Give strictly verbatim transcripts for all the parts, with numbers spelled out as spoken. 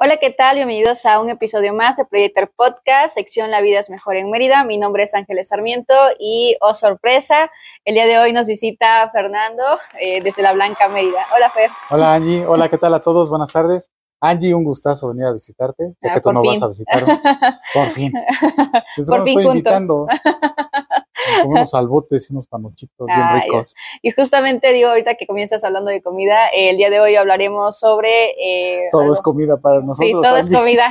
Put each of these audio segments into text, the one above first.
Hola, ¿qué tal? Bienvenidos a un episodio más de Proyector Podcast, sección La Vida es Mejor en Mérida. Mi nombre es Ángeles Sarmiento y, oh sorpresa, el día de hoy nos visita Fernando eh, desde La Blanca, Mérida. Hola, Fer. Hola, Angie. Hola, ¿qué tal a todos? Buenas tardes. Angie, un gustazo venir a visitarte, ya Ah, que tú no fin. vas a visitarme. Por fin. Desde Por cuando fin estoy juntos. invitando. Como unos salbotes y unos panuchitos bien Ah, ricos. Dios. Y justamente digo, ahorita que comienzas hablando de comida, eh, el día de hoy hablaremos sobre... Eh, todo algo. es comida para nosotros, Sí, todo Angie. es comida.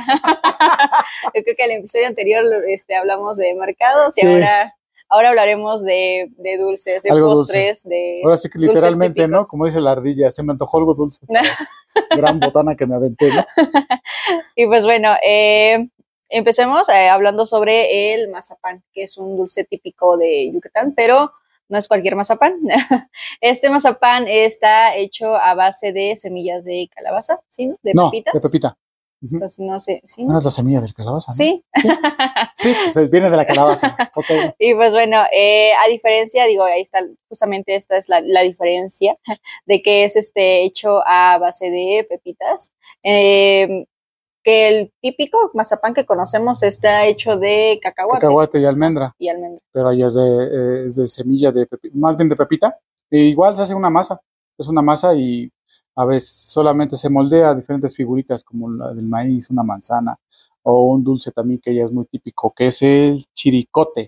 Yo creo que en el episodio anterior este, hablamos de mercados y Sí. ahora, ahora hablaremos de, de dulces, de Algo postres, dulce. de Ahora sí que dulces literalmente, típicos. ¿no? Como dice la ardilla, se me antojó algo dulce. Para esta gran botana que me aventé, ¿no? Y pues bueno, eh, empecemos eh, hablando sobre el mazapán, que es un dulce típico de Yucatán, pero no es cualquier mazapán. Este mazapán está hecho a base de semillas de calabaza, ¿sí? ¿No? De no, pepitas. de pepita. Uh-huh. Pues no sé, ¿sí? ¿No es la semilla del calabaza? ¿no? Sí. Sí, sí, pues viene de la calabaza. Okay. Y pues bueno, eh, a diferencia, digo, ahí está, justamente esta es la, la diferencia de que es este hecho a base de pepitas. Eh, que el típico mazapán que conocemos está hecho de cacahuate. Cacahuate y almendra. Y almendra. Pero ahí es de, eh, es de semilla de pepita, más bien de pepita. E igual se hace una masa. Es una masa y a veces solamente se moldea diferentes figuritas como la del maíz, una manzana o un dulce también que ya es muy típico, que es el chiricote.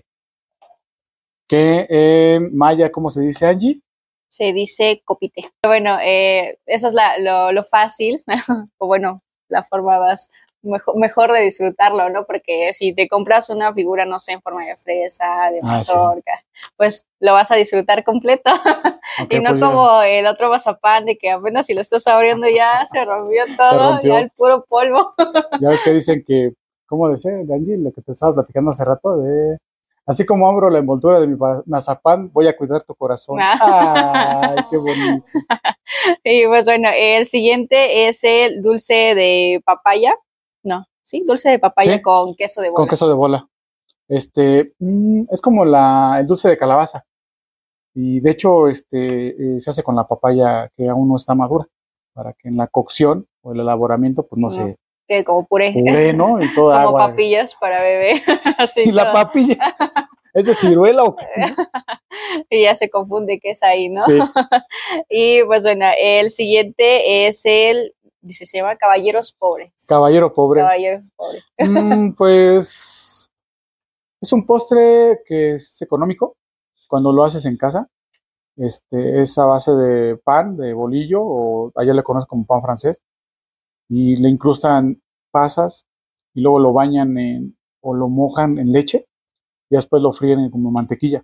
Que en eh, maya, ¿cómo se dice, Angie? Se dice copite. Bueno, eh, eso es la, lo, lo fácil, o bueno, la forma más mejor, mejor de disfrutarlo, ¿no? Porque si te compras una figura, no sé, en forma de fresa, de mazorca, ah, sí. Pues lo vas a disfrutar completo. Okay, y no pues como ya. El otro mazapán de que apenas si lo estás abriendo ya se rompió todo, se rompió. Ya el puro polvo. Ya ves que dicen que, ¿cómo decía, Angie? Lo que te estaba platicando hace rato de... Así como abro la envoltura de mi mazapán, voy a cuidar tu corazón. Ah. ¡Ay, qué bonito! Y pues bueno, el siguiente es el dulce de papaya. No, sí, dulce de papaya, ¿sí? Con queso de bola. Con queso de bola. Este, mmm, es como la, el dulce de calabaza. Y de hecho, este, eh, se hace con la papaya que aún no está madura, para que en la cocción o el elaboramiento, pues no, no. se... Que como puré. Puré, ¿no? Y toda como agua. Papillas para bebé. Así y la papilla. ¿Es de ciruela o qué? Y ya se confunde qué es ahí, ¿no? Sí. Y pues bueno, el siguiente es el, dice, se llama Caballeros Pobres. Caballero Pobre. Caballeros Pobres. Mm, pues es un postre que es económico cuando lo haces en casa. Este, es a base de pan, de bolillo, o allá le conocen como pan francés. Y le incrustan pasas y luego lo bañan en, o lo mojan en leche y después lo fríen como mantequilla.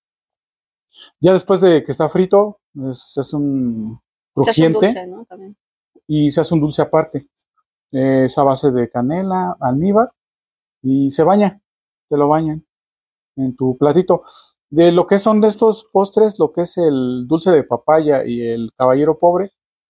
Ya después de que está frito, es, es un crujiente. Se hace un dulce, ¿no? También. Y se hace un dulce aparte. Eh, es a base de canela, almíbar y se baña, te lo bañan en tu platito. De lo que son de estos postres, lo que es el dulce de papaya y el caballero pobre,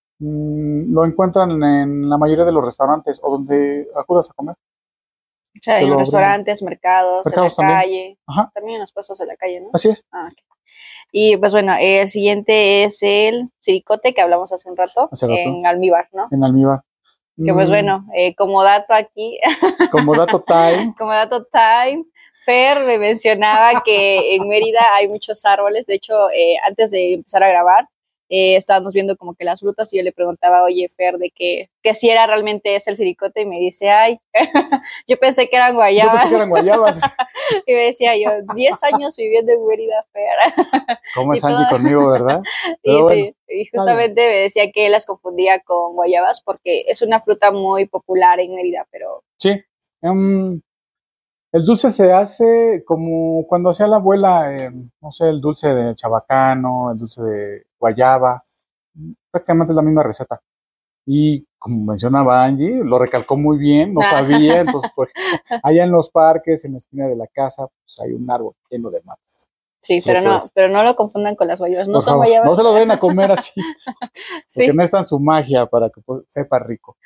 lo encuentran en la mayoría de los restaurantes o donde acudas a comer. O sea, en los restaurantes, mercados, mercados, en la también. Calle. Ajá. También en los puestos de la calle, ¿no? Así es. Ah, okay. Y pues bueno, el siguiente es el chiricote que hablamos hace un rato, hace rato. En almíbar, ¿no? En almíbar. Que pues bueno, eh, como dato aquí. Como dato time. Como dato time. Fer me mencionaba que en Mérida hay muchos árboles. De hecho, eh, antes de empezar a grabar, eh, estábamos viendo como que las frutas y yo le preguntaba, oye, Fer, de que, que si era realmente ese el chiricote, y me dice, ay, yo pensé que eran guayabas. Yo pensé que eran guayabas. Y me decía yo, diez años viviendo en Mérida, Fer. ¿Cómo es Angie conmigo, verdad? Y, bueno, sí, y justamente me decía que las confundía con guayabas porque es una fruta muy popular en Mérida, pero... Sí, um, el dulce se hace como cuando hacía la abuela, eh, no sé, el dulce de chabacano, el dulce de guayaba, prácticamente es la misma receta. Y como mencionaba Angie, lo recalcó muy bien, no sabía, entonces pues, allá en los parques, en la esquina de la casa, pues hay un árbol lleno de matas. Sí, pero no, pues, pero no lo confundan con las guayabas, no son favor, guayabas. No se lo vayan a comer así, sí. porque no es tan su magia para que pues, sepa rico.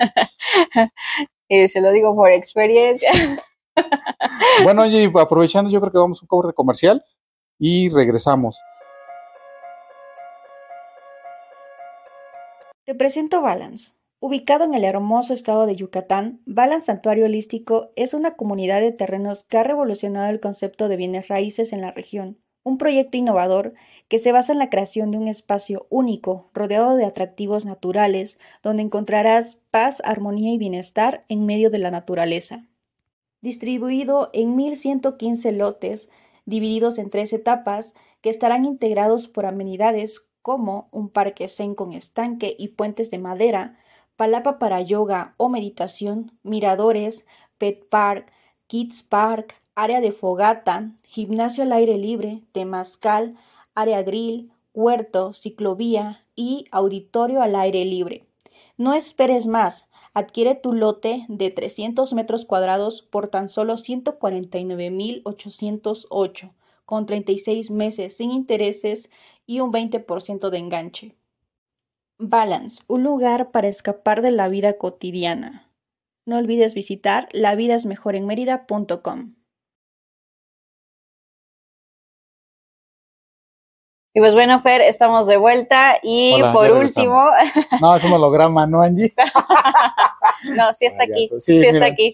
Y se lo digo por experiencia. Sí. Bueno, oye, aprovechando, yo creo que vamos a un corte comercial y regresamos. Te presento Balance, Ubicado en el hermoso estado de Yucatán, Balance Santuario Holístico es una comunidad de terrenos que ha revolucionado el concepto de bienes raíces en la región. Un proyecto innovador que se basa en la creación de un espacio único, rodeado de atractivos naturales, donde encontrarás paz, armonía y bienestar en medio de la naturaleza. Distribuido en mil ciento quince lotes, divididos en tres etapas, que estarán integrados por amenidades como un parque zen con estanque y puentes de madera, palapa para yoga o meditación, miradores, pet park, kids park, área de fogata, gimnasio al aire libre, temazcal, área grill, huerto, ciclovía y auditorio al aire libre. No esperes más. Adquiere tu lote de trescientos metros cuadrados por tan solo ciento cuarenta y nueve mil ochocientos ocho, con treinta y seis meses sin intereses y un veinte por ciento de enganche. Balance, un lugar para escapar de la vida cotidiana. No olvides visitar la vida es mejor en mérida punto com. Y pues bueno, Fer, estamos de vuelta y Hola, por ya último... regresamos. No, es un holograma, ¿no, Angie? No, sí está Ah, ya aquí, sé. sí, Sí, está mira. aquí.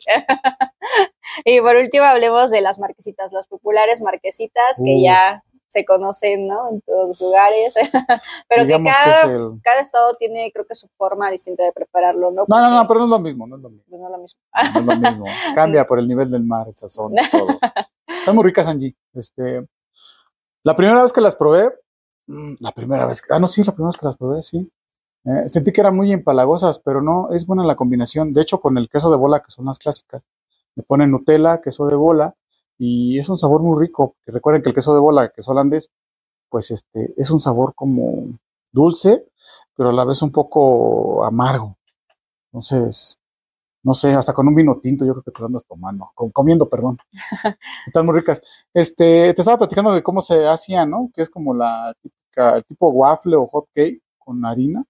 Y por último hablemos de las marquesitas, las populares marquesitas que Uf. ya se conocen, ¿no? En todos los lugares, pero Digamos que que cada, es el... cada estado tiene, creo que su forma distinta de prepararlo, ¿no? No, no, no, Porque, pero no es lo mismo, no es lo mismo. pues, no es lo mismo. No, no es lo mismo. Cambia por el nivel del mar, el sazón, todo. Están muy ricas, Angie. Este, la primera vez que las probé, mm, la primera vez, que- ah, no, sí, la primera vez que las probé, sí. Eh, sentí que eran muy empalagosas, pero no, es buena la combinación. De hecho, con el queso de bola, que son las clásicas, le ponen Nutella, queso de bola, y es un sabor muy rico. Que recuerden que el queso de bola, queso holandés, pues este, es un sabor como dulce, pero a la vez un poco amargo. Entonces, no sé, hasta con un vino tinto yo creo que te lo andas tomando, com- comiendo, perdón. Están muy ricas. Este, te estaba platicando de cómo se hacía, ¿no? Que es como la típica, el tipo waffle o hot cake con harina.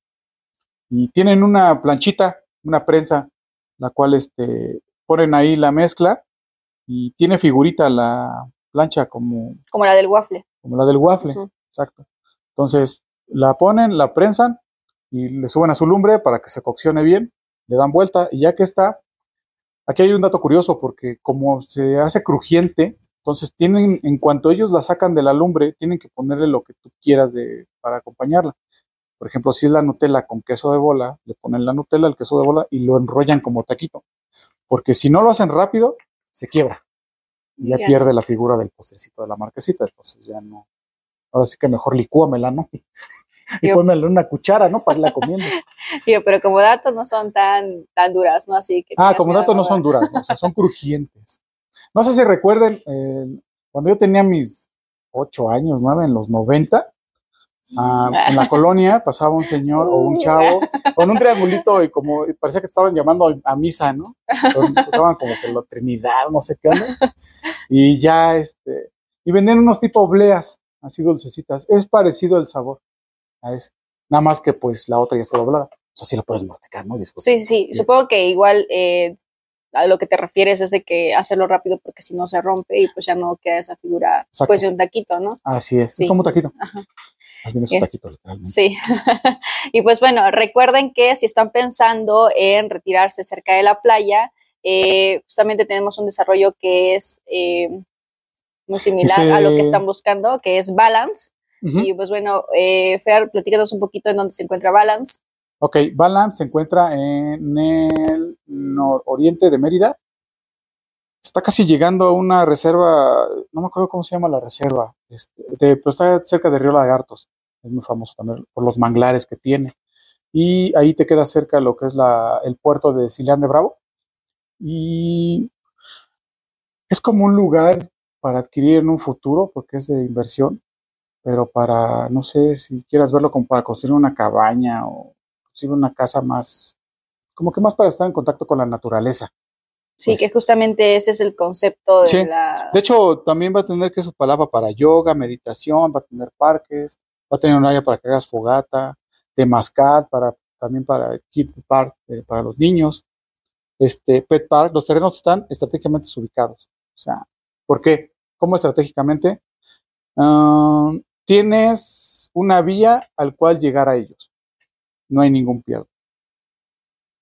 Y tienen una planchita, una prensa, la cual este, ponen ahí la mezcla y tiene figurita la plancha como, Como la del waffle. como la del waffle, Ujú. exacto. Entonces la ponen, la prensan y le suben a su lumbre para que se coccione bien, le dan vuelta y ya que está, aquí hay un dato curioso porque como se hace crujiente, entonces tienen, en cuanto ellos la sacan de la lumbre, tienen que ponerle lo que tú quieras de, para acompañarla. Por ejemplo, si es la Nutella con queso de bola, le ponen la Nutella, el queso de bola y lo enrollan como taquito. Porque si no lo hacen rápido, se quiebra. Y ya Ya. pierde la figura del postrecito de la marquesita. Entonces ya no. Ahora sí que mejor licúamela, ¿no? Y Yo- pónmela en una cuchara, ¿no? Para irla comiendo. Digo, pero como datos no son tan, tan duras, ¿no? Así que Ah, tengas como miedo de datos no morder. son duras, ¿no? O sea, son crujientes. No sé si recuerden, eh, cuando yo tenía mis ocho años, nueve, en los noventa, ah, en la colonia pasaba un señor o un chavo con un triangulito y como y parecía que estaban llamando a misa, ¿no? Tocaban como que la Trinidad, no sé qué onda. Y ya, este, y vendían unos tipo obleas, así dulcecitas. Es parecido el sabor a ese. Nada más que pues la otra ya está doblada. O sea, sí lo puedes masticar, ¿no? Disfrutar. Sí, sí, sí. Bien. Supongo que igual eh, a lo que te refieres es de que hacerlo rápido porque si no se rompe y pues ya no queda esa figura, Exacto. pues de un taquito, ¿no? Así es. Sí. Es como un taquito. Ajá. Más bien es un Bien. taquito, literalmente. Sí. Y pues bueno, recuerden que si están pensando en retirarse cerca de la playa, eh, justamente tenemos un desarrollo que es eh, muy similar Dice- a lo que están buscando, que es Balance. Ujú. Y pues bueno, eh, Fer, platícanos un poquito en dónde se encuentra Balance. Ok, Balance se encuentra en el nororiente de Mérida. Está casi llegando a una reserva, no me acuerdo cómo se llama la reserva, este, de- pero está cerca de Río Lagartos. Es muy famoso también por los manglares que tiene. Y ahí te queda cerca lo que es la, el puerto de Silán de Bravo. Y es como un lugar para adquirir en un futuro, porque es de inversión, pero para, no sé si quieras verlo como para construir una cabaña o inclusive una casa más, como que más para estar en contacto con la naturaleza. Sí, Pues, que justamente ese es el concepto de sí. la... De hecho, también va a tener que su palabra para yoga, meditación, va a tener parques, va a tener un área para que hagas fogata, temazcal, para, también para Kids Park, eh, para los niños, este, Pet Park. Los terrenos están estratégicamente ubicados. O sea, ¿por qué? ¿Cómo estratégicamente? Um, tienes una vía al cual llegar a ellos. No hay ningún pierde.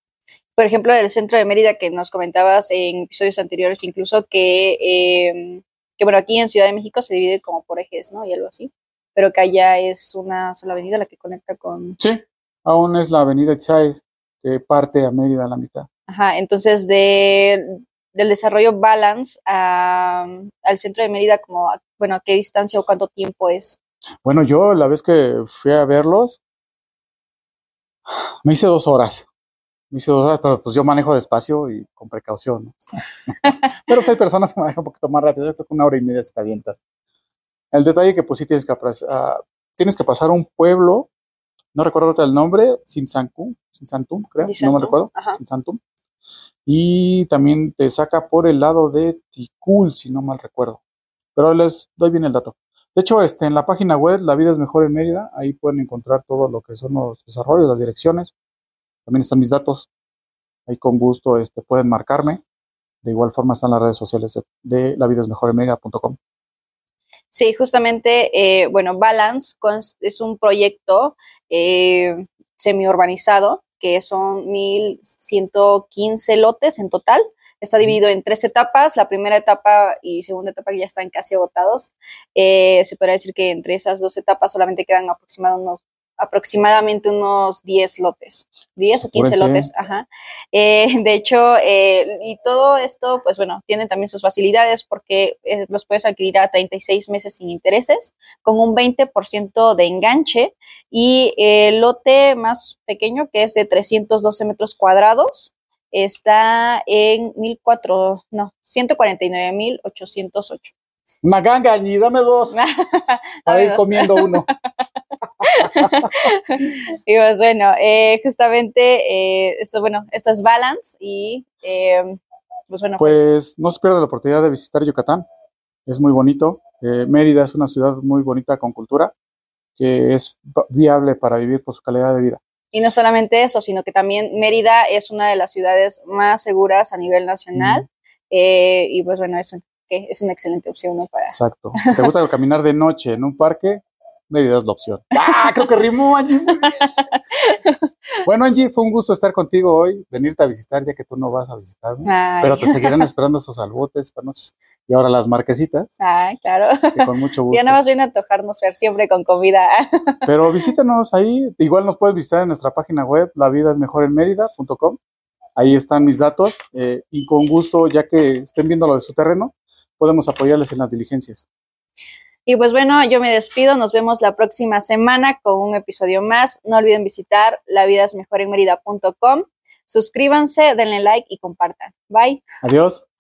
por ejemplo, el centro de Mérida que nos comentabas en episodios anteriores, incluso que, eh, que bueno, aquí en Ciudad de México se divide como por ejes, ¿no? Y algo así, pero que allá es una sola avenida la que conecta con... Sí, aún es la avenida Itzáes, que parte a Mérida a la mitad. Ajá, entonces de, del desarrollo Balance a, al centro de Mérida, como, bueno, ¿a qué distancia o cuánto tiempo es? Bueno, yo la vez que fui a verlos, me hice dos horas. Me hice dos horas, pero pues yo manejo despacio y con precaución, ¿no? Pero pues hay personas que manejan un poquito más rápido. Yo creo que una hora y media se te avientas. El detalle que pues sí tienes que, uh, tienes que pasar a un pueblo, no recuerdo ahorita el nombre, Sinsantum, Sinsantum, creo, no me recuerdo, Ajá. Sinsantum. Y también te saca por el lado de Ticul, si no mal recuerdo. Pero les doy bien el dato. De hecho, este, en la página web, La Vida es Mejor en Mérida, ahí pueden encontrar todo lo que son los desarrollos, las direcciones. También están mis datos. Ahí con gusto este, pueden marcarme. De igual forma están las redes sociales de, de la vida es mejor en mérida punto com. Sí, justamente, eh, bueno, Balance es un proyecto eh, semi-urbanizado, que son mil ciento quince lotes en total. Está dividido en tres etapas. La primera etapa y segunda etapa que ya están casi agotados. Eh, se podría decir que entre esas dos etapas solamente quedan aproximadamente unos, aproximadamente unos diez lotes. diez o quince lotes. Ajá. Eh, de hecho, eh, y todo esto, pues bueno, tienen también sus facilidades porque eh, los puedes adquirir a treinta y seis meses sin intereses, con un veinte por ciento de enganche. Y el lote más pequeño, que es de trescientos doce metros cuadrados, está en mil cuatro, no, ciento cuarenta y nueve mil ochocientos ocho. Magangañi, dame dos. Para ir comiendo uno. Y pues bueno, eh, justamente eh, esto, bueno, esto es Balance y eh, pues bueno. Pues no se pierda la oportunidad de visitar Yucatán. Es muy bonito. Eh, Mérida es una ciudad muy bonita con cultura que es viable para vivir por su calidad de vida. Y no solamente eso, sino que también Mérida es una de las ciudades más seguras a nivel nacional. Mm. Eh, y pues bueno, es, un, que es una excelente opción, ¿no? Para... Exacto. Si te gusta caminar de noche en un parque, Mérida es la opción. ¡Ah! Creo que rimó, Angie. Bueno, Angie, fue un gusto estar contigo hoy, venirte a visitar, ya que tú no vas a visitarme. Ay. Pero te seguirán esperando esos albotes, panoches, y ahora las marquesitas. Ay, claro. Que con mucho gusto. Ya nada más viene a antojarnos ver siempre con comida. Pero visítanos ahí, igual nos puedes visitar en nuestra página web, la vida es mejor en mérida punto com. Ahí están mis datos, eh, y con gusto, ya que estén viendo lo de su terreno, podemos apoyarles en las diligencias. Y pues bueno, yo me despido, nos vemos la próxima semana con un episodio más. No olviden visitar la vida es mejor en mérida punto com. Suscríbanse, denle like y compartan. Bye. Adiós.